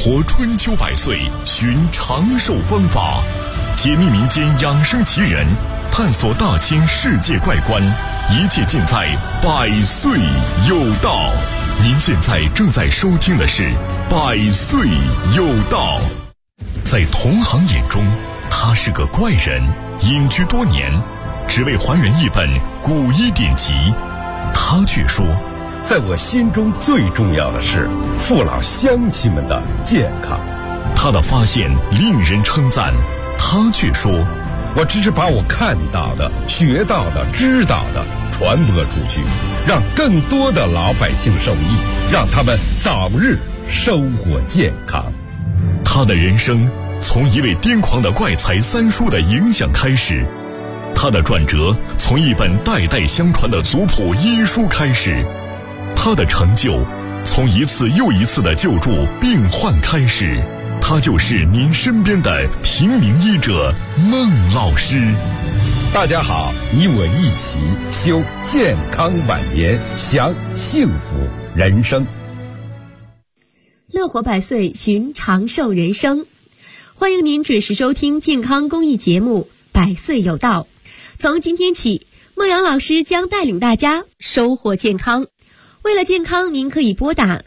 活春秋百岁，寻长寿方法，解密民间养生奇人，探索大千世界怪观，一切尽在百岁有道。您现在正在收听的是百岁有道。在同行眼中，他是个怪人，隐居多年，只为还原一本古医典籍。他却说， 在我心中最重要的是父老乡亲们的健康。 他的发现令人称赞，他却说， 我只是把我看到的、学到的、知道的传播出去，让更多的老百姓受益，让他们早日收获健康。 他的人生从一位癫狂的怪才三叔的影响开始，他的转折从一本代代相传的族谱医书开始，他的成就从一次又一次的救助病患开始。他就是您身边的平民医者孟老师。 大家好，你我一起修健康晚年，享幸福人生。 乐活百岁，寻长寿人生。欢迎您准时收听健康公益节目《百岁有道》。从今天起，孟阳老师将带领大家收获健康。为了健康，您可以拨打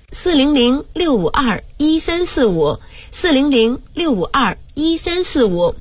400-652-1345 400-652-1345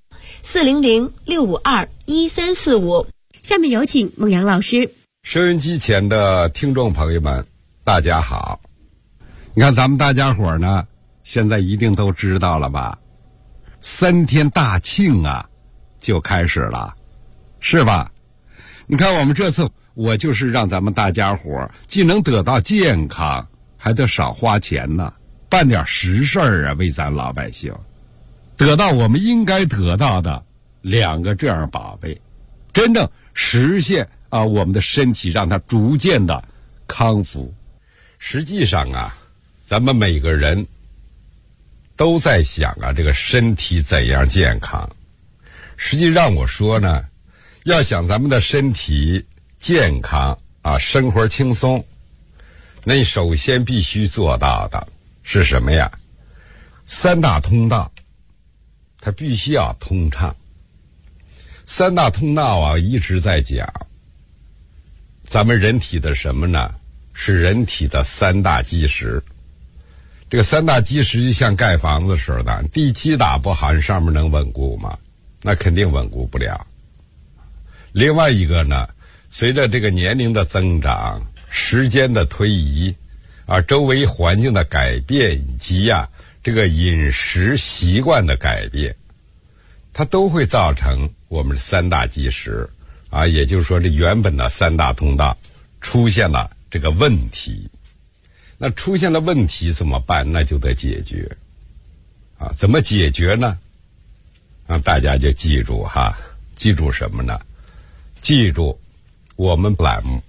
400-652-1345。下面有请孟阳老师。 收音机前的听众朋友们，大家好。你看咱们大家伙呢，现在一定都知道了吧？3天大庆啊，就开始了，是吧？你看我们这次，我就是让咱们大家伙既能得到健康，还得少花钱呢，办点实事啊，为咱老百姓得到我们应该得到的2个这样宝贝，真正实现我们的身体让它逐渐的康复。实际上啊，咱们每个人都在想这个身体怎样健康。实际让我说呢，要想咱们的身体健康生活轻松，那你首先必须做到的是什么呀？3大通道，它必须要通畅。3大通道一直在讲咱们人体的什么呢？是人体的3大基石。这个3大基石就像盖房子似的，地基打不好，你上面能稳固吗？那肯定稳固不了。另外一个呢，随着这个年龄的增长，时间的推移周围环境的改变，以及这个饮食习惯的改变，它都会造成我们3大基石也就是说这原本的3大通道出现了这个问题。那出现了问题怎么办？那就得解决怎么解决呢？大家就记住记住什么呢？记住我们栏目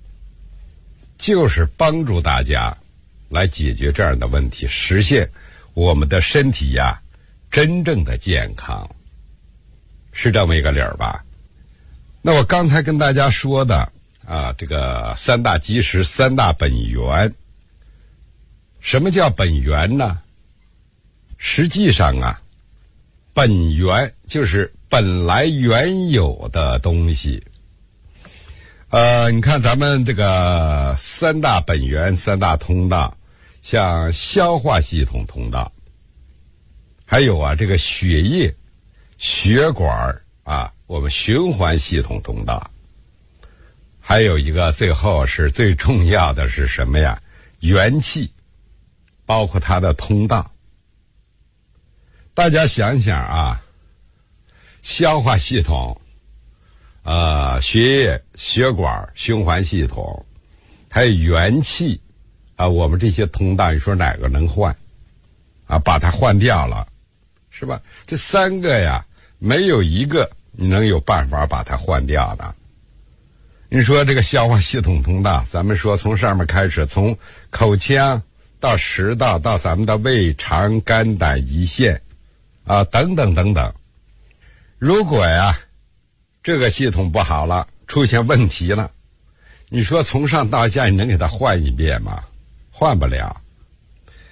就是帮助大家来解决这样的问题，实现我们的身体真正的健康，是这么一个理儿吧？那我刚才跟大家说的这个3大基石、3大本源。什么叫本源呢？实际上本源就是本来原有的东西。你看咱们这个3大本源、3大通道，像消化系统通道，还有这个血液、血管我们循环系统通道，还有一个最后是最重要的是什么呀？元气，包括它的通道。大家想想消化系统血液、血管、循环系统，还有元气我们这些通道，你说哪个能换把它换掉了，是吧？这3个没有一个你能有办法把它换掉的。你说这个消化系统通道，咱们说从上面开始，从口腔到食道，到咱们的胃肠肝胆胰腺等等等等。如果这个系统不好了，出现问题了，你说从上到下你能给它换一遍吗？换不了。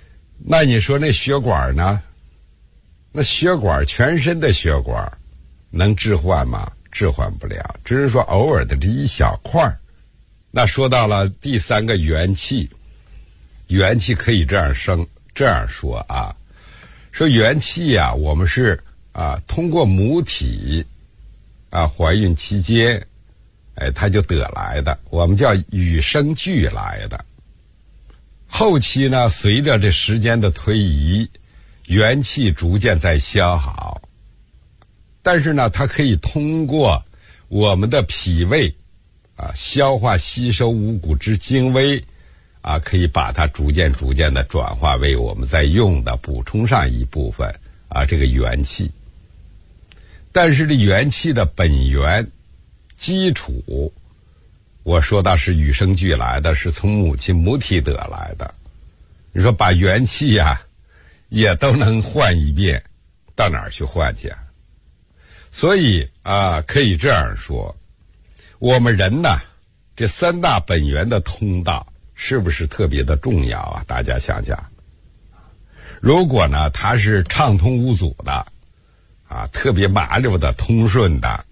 那你说那血管呢？那血管全身的血管能置换吗？置换不了，只是说偶尔的这一小块。那说到了第三个元气，元气可以这样说啊，说元气啊，我们是通过母体怀孕期间，它就得来的，我们叫与生俱来的。后期呢，随着这时间的推移，元气逐渐在消耗，但是呢，它可以通过我们的脾胃消化吸收五谷之精微可以把它逐渐的转化为我们在用的补充上一部分这个元气。但是这元气的本源基础，我说到是与生俱来的，是从母体得来的。你说把元气也都能换一遍，到哪儿去换去？所以可以这样说，我们人呢，这三大本源的通道是不是特别的重要啊？大家想想，如果呢它是畅通无阻的特别麻溜的通顺的，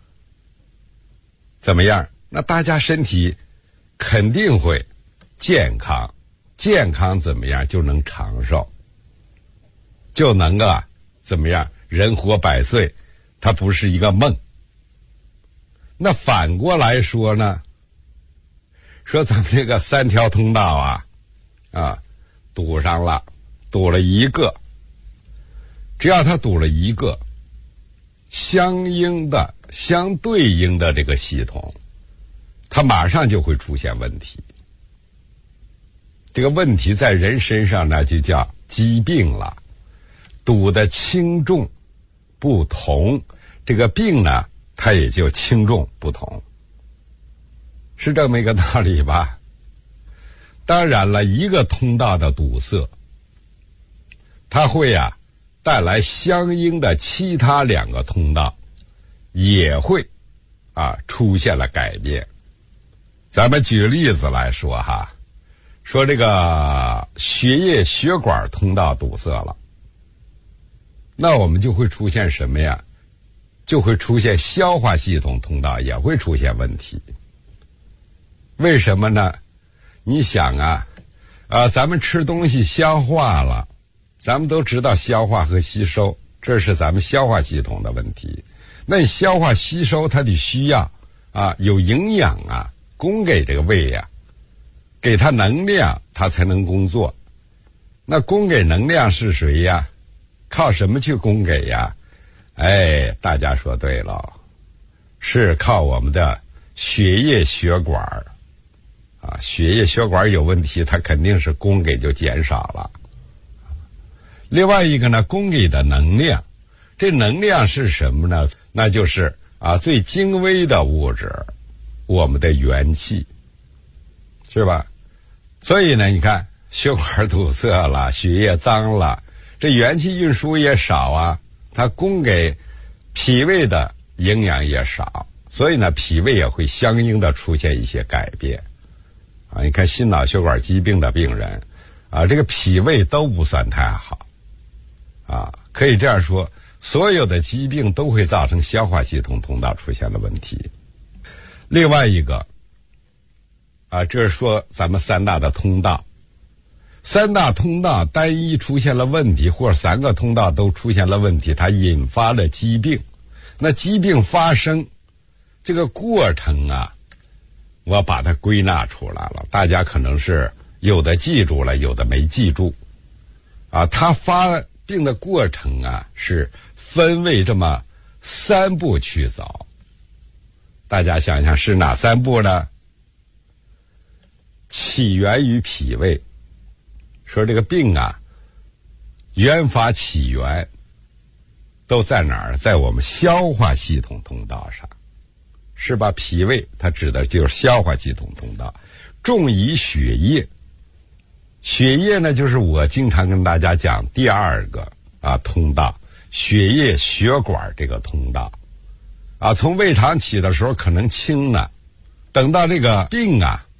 怎么样？那大家身体肯定会健康，健康怎么样就能长寿，就能怎么样人活100岁，它不是一个梦。那反过来说呢，说咱们这个3条通道堵上了，堵了一个，只要它堵了一个，相对应的这个系统，它马上就会出现问题。这个问题在人身上呢，就叫疾病了，堵的轻重不同，这个病呢，它也就轻重不同，是这么一个道理吧？当然了，一个通道的堵塞，它会带来相应的其他2个通道也会出现了改变。咱们举例子来说说这个血液血管通道堵塞了，那我们就会出现什么呀？就会出现消化系统通道也会出现问题。为什么呢？你想咱们吃东西消化了，咱们都知道消化和吸收，这是咱们消化系统的问题。那你消化吸收它得需要有营养供给这个胃给它能量，它才能工作。那供给能量是谁呀？靠什么去供给呀？大家说对了，是靠我们的血液血管血液血管有问题，它肯定是供给就减少了。另外一个呢，供给的能量，这能量是什么呢？那就是最精微的物质，我们的元气，是吧？所以呢，你看血管堵塞了，血液脏了，这元气运输也少它供给脾胃的营养也少，所以呢，脾胃也会相应的出现一些改变你看心脑血管疾病的病人这个脾胃都不算太好可以这样说，所有的疾病都会造成消化系统通道出现了问题。另外一个这是说咱们3大的通道，3大通道单一出现了问题，或者3个通道都出现了问题，它引发了疾病。那疾病发生这个过程我把它归纳出来了，大家可能是有的记住了，有的没记住它发病的过程是分为这么3步去走。大家想想是哪3步呢？起源于脾胃，说这个病原发起源都在哪儿？在我们消化系统通道上，是吧？脾胃它指的就是消化系统通道，重于血液。血液呢，就是我经常跟大家讲第2个通道，血液血管这个通道从胃肠起的时候可能轻呢，等到这个病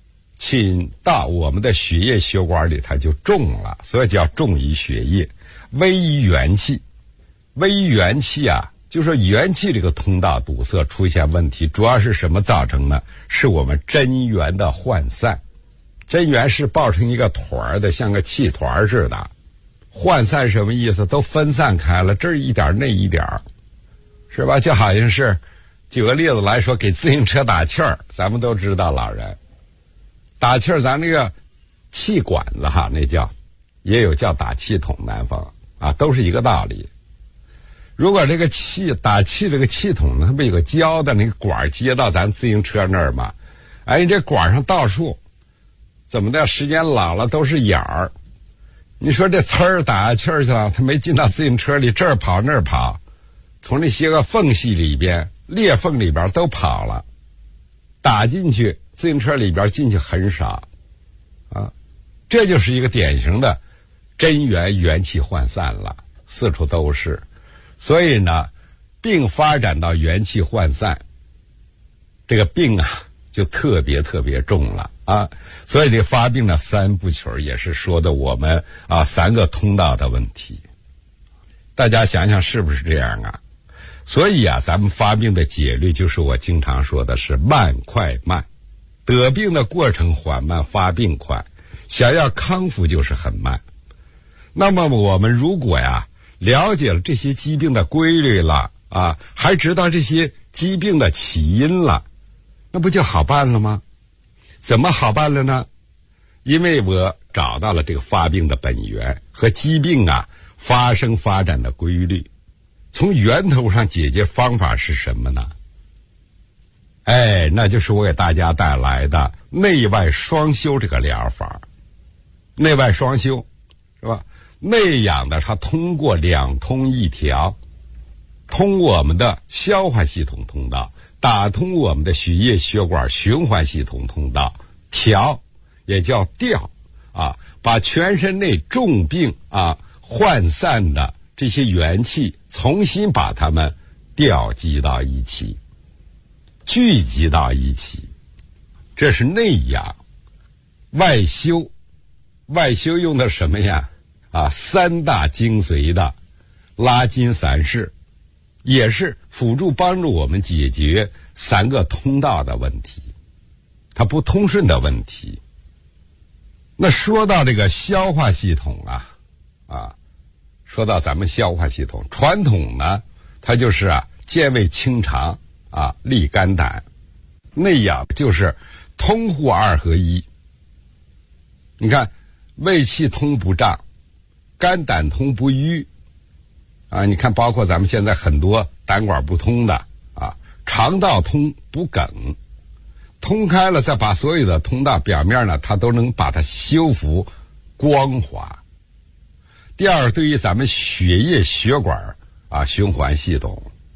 侵到我们的血液血管里，它就重了，所以叫重于血液，危于元气。危于元气啊，就是说元气这个通道堵塞出现问题，主要是什么造成呢？是我们真元的涣散。真元是抱成一个团的，像个气团似的。涣散什么意思？都分散开了，这儿一点那一点，是吧？就好像是举个例子来说，给自行车打气儿，咱们都知道老人打气儿，咱那个气管子哈，那叫也有叫打气筒，南方啊都是一个道理。如果这个打气这个气筒呢，它不有个胶的那个管接到咱自行车那儿吗？哎，你这管上到处怎么的，时间老了都是眼儿。你说这呲儿打下气儿去了，它没进到自行车里，这儿跑那儿跑，从那些个缝隙里边、裂缝里边都跑了，打进去自行车里边进去很少啊。这就是一个典型的真元元气涣散了，四处都是。所以呢，病发展到元气涣散，这个病啊就特别特别重了啊。所以这发病的三部曲也是说的我们啊三个通道的问题。大家想想是不是这样啊？所以啊，咱们发病的节律就是我经常说的是慢快慢，得病的过程缓慢，发病快，想要康复就是很慢。那么我们如果呀了解了这些疾病的规律了啊，还知道这些疾病的起因了，那不就好办了吗？怎么好办了呢？因为我找到了这个发病的本源和疾病啊发生发展的规律，从源头上解决方法是什么呢？哎，那就是我给大家带来的内外双修这个疗法。内外双修是吧？内养的它通过两通一调，通我们的消化系统通道，打通我们的血液血管循环系统通道，调也叫调啊，把全身内重病啊涣散的这些元气重新把它们调集到一起，聚集到一起，这是内养。外修，外修用的什么呀？啊，三大精髓的拉筋散式，也是辅助帮助我们解决三个通道的问题，它不通顺的问题。那说到这个消化系统啊，说到咱们消化系统，传统呢，它就是健胃清肠啊，利肝胆。内养就是通户二合一。你看，胃气通不胀，肝胆通不瘀啊，你看包括咱们现在很多胆管不通的啊，肠道通不梗，通开了再把所有的通道表面呢，它都能把它修复光滑。第二，对于咱们血液血管啊循环系统，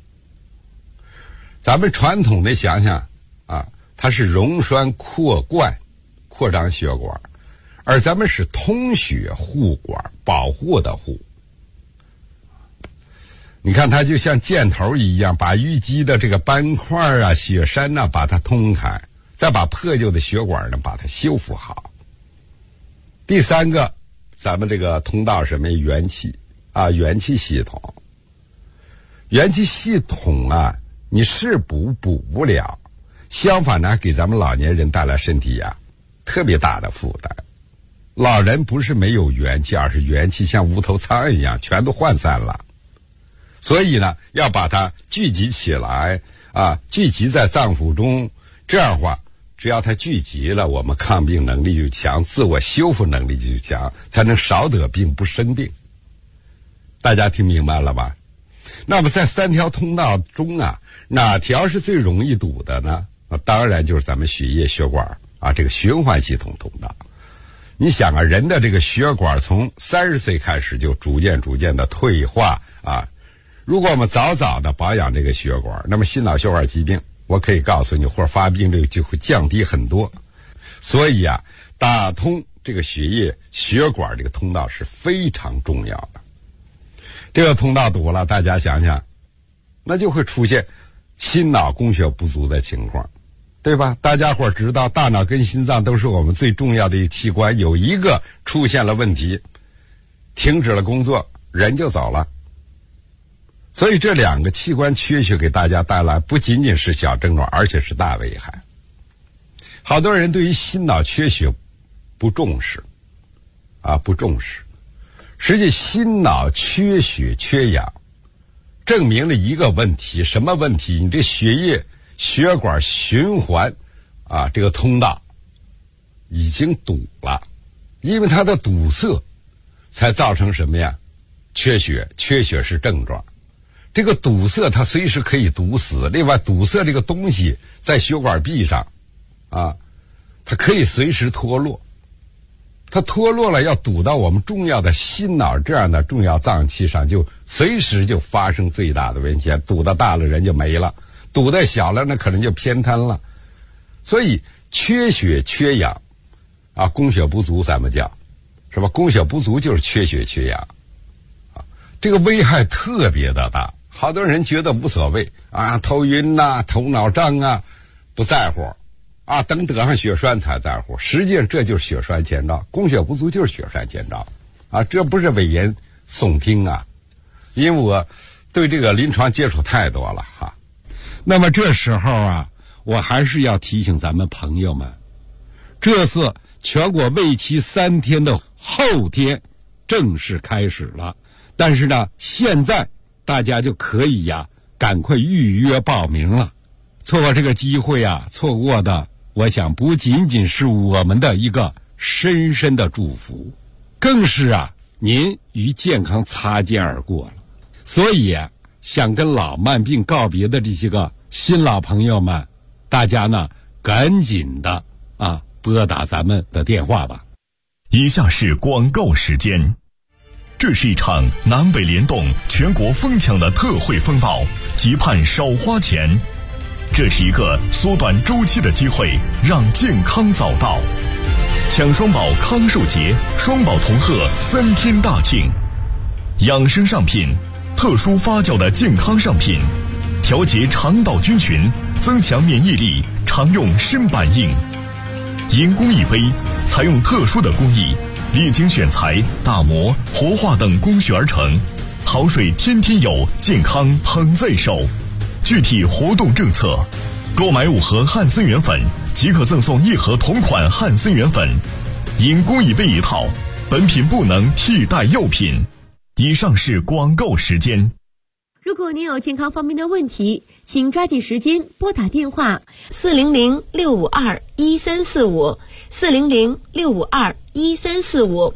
咱们传统的想想啊，它是溶栓扩灌扩张血管，而咱们是通血护管，保护的护。你看它就像箭头一样，把淤积的这个斑块啊血栓啊把它通开，再把破旧的血管呢把它修复好。第三个，咱们这个通道是什么？元气啊，元气系统。元气系统啊，你是补不了，相反呢，给咱们老年人带来身体特别大的负担。老人不是没有元气，而是元气像无头苍蝇一样全都涣散了。所以呢，要把它聚集起来啊，聚集在脏腑中，这样的话，只要它聚集了，我们抗病能力就强，自我修复能力就强，才能少得病不生病。大家听明白了吧？那么在三条通道中啊，哪条是最容易堵的呢？当然就是咱们血液血管啊，这个循环系统通道。你想啊，人的这个血管从30岁开始就逐渐的退化啊。如果我们早的保养这个血管，那么心脑血管疾病，我可以告诉你，或者发病这个就会降低很多。所以打通这个血液血管这个通道是非常重要的。这个通道堵了，大家想想，那就会出现心脑供血不足的情况。 对吧？大家伙知道大脑跟心脏都是我们最重要的一个器官，有一个出现了问题，停止了工作，人就走了。所以这两个器官缺血给大家带来不仅仅是小症状，而且是大危害。好多人对于心脑缺血不重视不重视。实际心脑缺血缺氧证明了一个问题，什么问题？你这血液血管循环这个通道已经堵了，因为它的堵塞才造成什么呀？缺血。缺血是症状，这个堵塞它随时可以堵死。另外，堵塞这个东西在血管壁上它可以随时脱落。它脱落了，要堵到我们重要的心脑这样的重要脏器上，就随时就发生最大的危险。堵得大了，人就没了；堵得小了，那可能就偏瘫了。所以缺血缺氧供血不足，咱们叫是吧？供血不足就是缺血缺氧这个危害特别的大。好多人觉得无所谓头晕头脑胀不在乎等得上血栓才在乎。实际上这就是血栓前兆，供血不足就是血栓前兆这不是危言耸听因为我对这个临床接触太多了那么这时候我还是要提醒咱们朋友们，这次全国为期3天的后天正式开始了，但是呢，现在大家就可以赶快预约报名了。错过这个机会错过的我想不仅仅是我们的一个深深的祝福，更是您与健康擦肩而过了。所以想跟老慢病告别的这些个新老朋友们，大家呢赶紧的拨打咱们的电话吧。 以下是广告时间。这是一场南北联动、全国疯抢的特惠风暴，急盼少花钱。这是一个缩短周期的机会，让健康早到。抢双宝康寿节，双宝同贺3天大庆。养生上品，特殊发酵的健康上品，调节肠道菌群，增强免疫力，常用砷板印。银工艺杯，采用特殊的工艺，历经选材、打磨、活化等工序而成，好水天天有，健康捧在手。具体活动政策：购买5盒汉森元粉即可赠送1盒同款汉森元粉，银工艺杯1套，本品不能替代药品。以上是广告时间。 如果您有健康方面的问题，请抓紧时间拨打电话400-652-1345 400-652-1345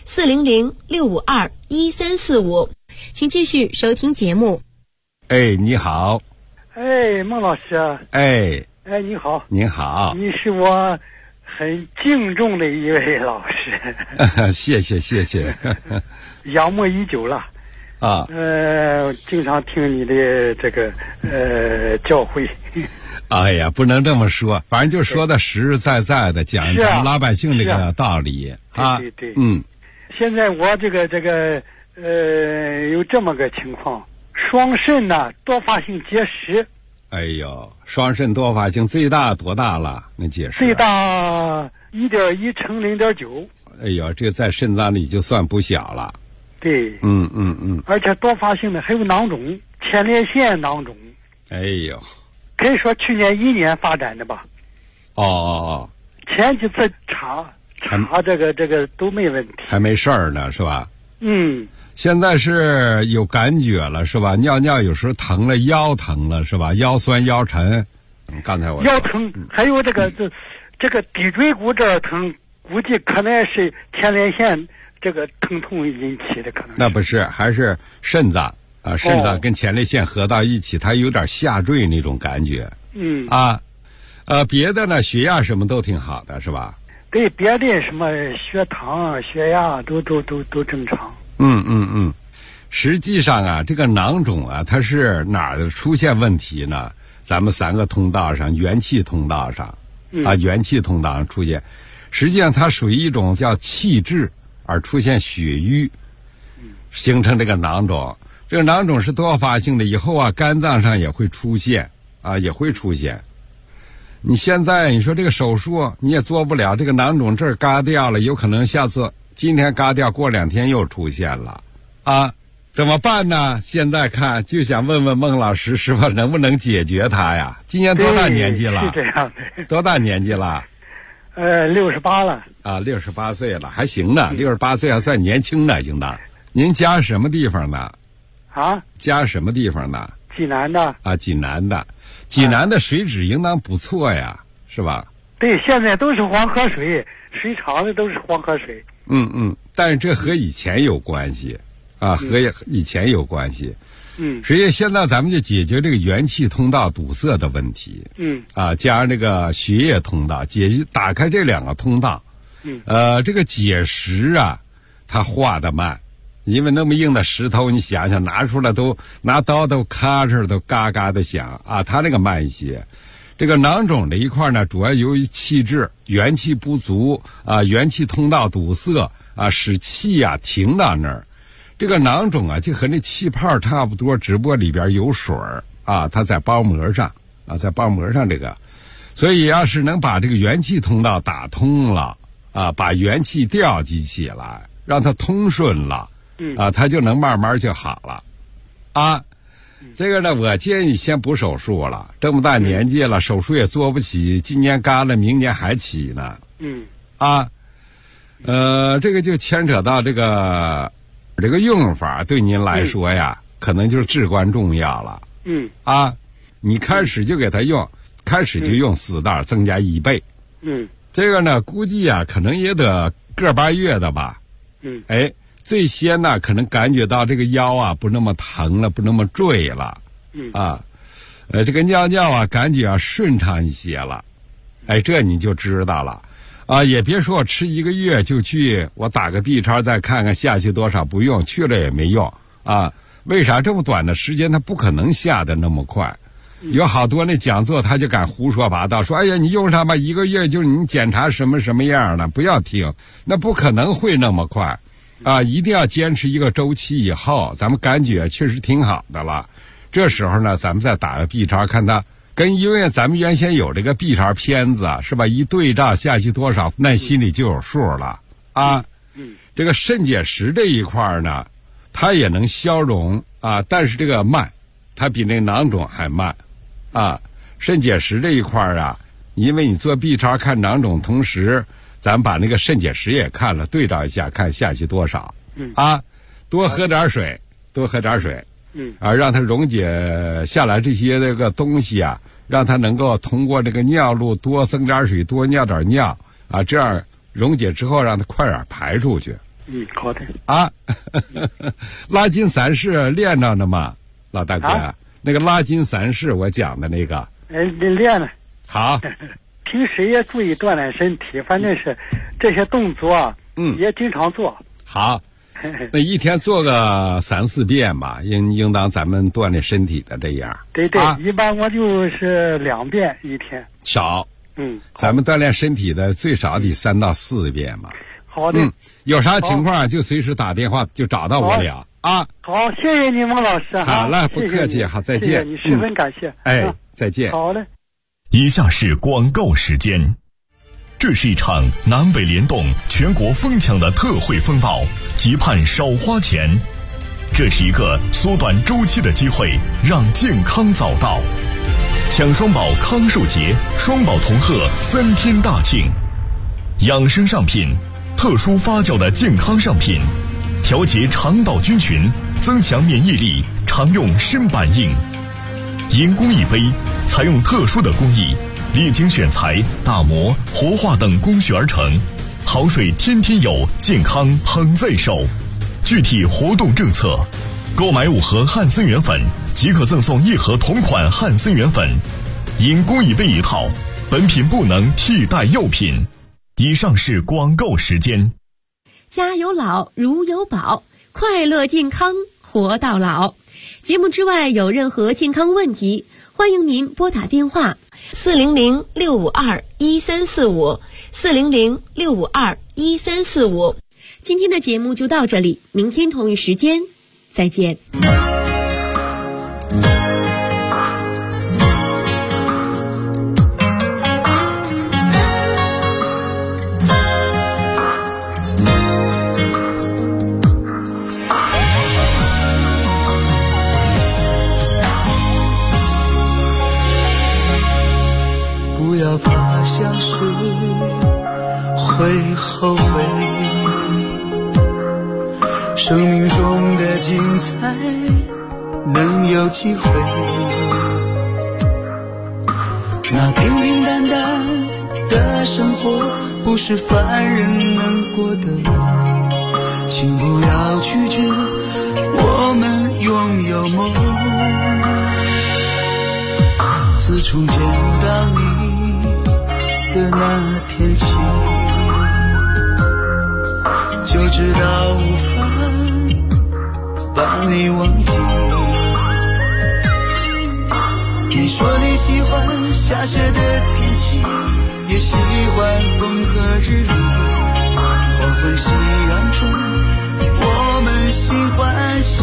400-652-1345。请继续收听节目。 你好。 孟老师。你好。 您好。 你是我很敬重的一位老师。 谢谢。 仰慕已久了。经常听你的这个教诲。 哎呀，不能这么说，反正就说的实实在在的讲咱们老百姓这个道理对。现在我这个有这么个情况，双肾多发性结石。 哎呦，双肾多发性最大多大了？那结石最大1.1乘0.9。 哎呦，这个在肾脏里就算不小了。 对。而且多发性的还有囊肿，前列腺囊肿。 哎呦， 可以说去年1年发展的吧。前几次查这个都没问题， 还没事儿呢，是吧？现在是有感觉了，是吧？尿有时候疼了，腰疼了，是吧？腰酸腰沉。刚才我腰疼，还有这个骶椎骨这儿疼，估计可能是前列腺这个疼痛引起的，可能。 那不是，还是肾脏肾脏跟前列腺合到一起，它有点下坠那种感觉。别的呢，血压什么都挺好的，是吧？ 对，别的什么血糖、血压都正常。 实际上这个囊肿它是哪儿出现问题呢？咱们3个通道上，元气通道上元气通道上出现，实际上它属于一种叫气滞而出现血瘀，形成这个囊肿。这个囊肿是多发性的，以后肝脏上也会出现你现在你说这个手术你也做不了，这个囊肿这儿嘎掉了，有可能下次今天嘎掉，过2天又出现了啊，怎么办呢？现在看就想问问孟老师是否能不能解决它呀？今年多大年纪了？ 是这样的。 多大年纪了 ？68了。 啊，68岁了，还行呢，68岁还算年轻呢，应当。您家什么地方呢？ 啊？ 家什么地方呢？ 济南的。 啊，济南的。济南的水质应当不错呀，是吧？ 对，现在都是黄河水，水厂的都是黄河水。 但是这和以前有关系啊，和以前有关系。实际现在咱们就解决这个元气通道堵塞的问题。加上这个血液通道，打开这2个通道。这个结石啊，它化得慢，因为那么硬的石头，你想想拿出来都拿刀都咔哧都嘎嘎的响啊，它那个慢一些。这个囊肿这一块呢，主要由于气滞、元气不足啊，元气通道堵塞啊，使气啊停到那儿。这个囊肿啊，就和那气泡差不多，只不过里边有水啊，它在包膜上啊，在包膜上这个，所以要是能把这个元气通道打通了啊，把元气调集起来，让它通顺了啊，它就能慢慢就好了啊。这个呢，我建议先不手术了，这么大年纪了，手术也做不起，今年嘎了，明年还起呢。这个就牵扯到这个用法对您来说呀，可能就是至关重要了。你开始就给他用，开始就用4袋，增加1倍。这个呢，估计啊，可能也得个把月的吧。最先呢，可能感觉到这个腰啊不那么疼了，不那么坠了。这个尿尿啊，感觉顺畅一些了。这你就知道了。也别说我吃1个月就去，我打个 B 超再看看下去多少，不用去了也没用啊。为啥这么短的时间它不可能下得那么快？有好多那讲座他就敢胡说八道，说哎呀你用上吧，1个月就你检查什么什么样了，不要听，那不可能会那么快啊！一定要坚持1个周期以后，咱们感觉确实挺好的了。这时候呢，咱们再打个 B 超，看它因为咱们原先有这个 B 超片子啊，是吧？一对照下去多少，那心里就有数了啊。这个肾结石这一块呢，它也能消融啊，但是这个慢，它比那囊肿还慢啊。肾结石这一块啊，因为你做 B 超看囊肿，同时咱把那个肾结石也看了，对照一下，看下去多少啊。多喝点水，多喝点水。让它溶解下来这些这个东西啊，让它能够通过这个尿路多增点水，多尿点尿啊，这样溶解之后让它快点排出去。 好的啊。拉筋散式练着呢吗，老大哥？那个拉筋散式我讲的那个。 练了。 好。 平时也注意锻炼身体，反正是这些动作也经常做。 好。那一天做个3、4遍吧，应当咱们锻炼身体的这样。 对，一般我就是2遍一天。 少。咱们锻炼身体的最少得3到4遍吧。 好的。 有啥情况就随时打电话就找到我了啊。 好，谢谢你孟老师。 好了，不客气，好，再见。 谢谢你，十分感谢。 再见。 好嘞。 以下是广告时间。这是一场南北联动、全国疯抢的特惠风暴，急盼少花钱。这是一个缩短周期的机会，让健康早到。抢双宝康寿节，双宝同贺3天大庆。养生上品，特殊发酵的健康上品，调节肠道菌群，增强免疫力，常用砷板印。银工艺杯，采用特殊的工艺，历经选材、打磨、活化等工序而成，好水天天有，健康捧在手。具体活动政策：购买5盒汉森元粉，即可赠送1盒同款汉森元粉，银工艺杯1套。本品不能替代药品。以上是广告时间。 家有老，如有宝，快乐健康活到老。节目之外有任何健康问题，欢迎您拨打电话400-652-1345 400-652-1345。今天的节目就到这里，明天同一时间再见。 要怕相识会后悔，生命中的精彩能有机会，那平平淡淡的生活不是凡人能过的，请不要拒绝我们拥有梦。自从见到你的那天起，就知道无法把你忘记。你说你喜欢下雪的天气，也喜欢风和日丽，黄昏夕阳中我们心欢喜。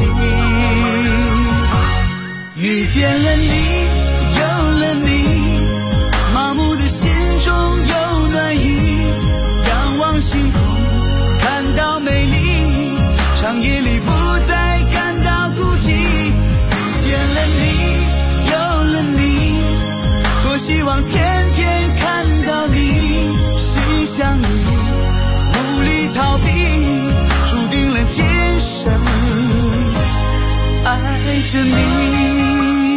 遇见了你，有了你，麻木的心中有暖意，仰望星空看到美丽，长夜里不再感到孤寂。遇见了你，有了你，多希望天天看到你，心想你，无力逃避，注定了今生爱着你。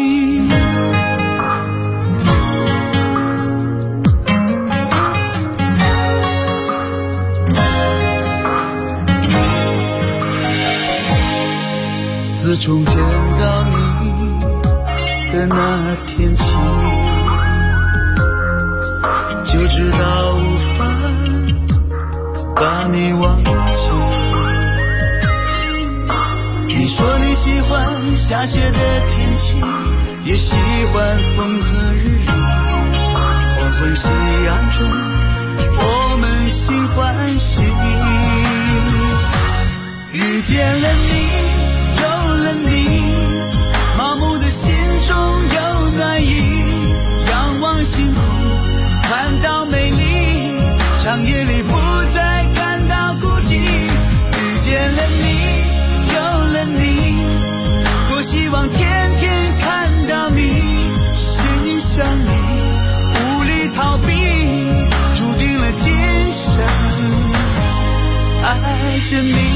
自从见到你的那天起，就知道无法把你忘记。你说你喜欢下雪的天气，也喜欢风和日丽，黄昏夕阳中我们心欢喜。遇见了你，有了你，麻木的心中有暖意，仰望星空看到美丽，长夜里不再感到孤寂。遇见了你，有了你，多希望天天看到你，心想你，无力逃避，注定了今生爱着你。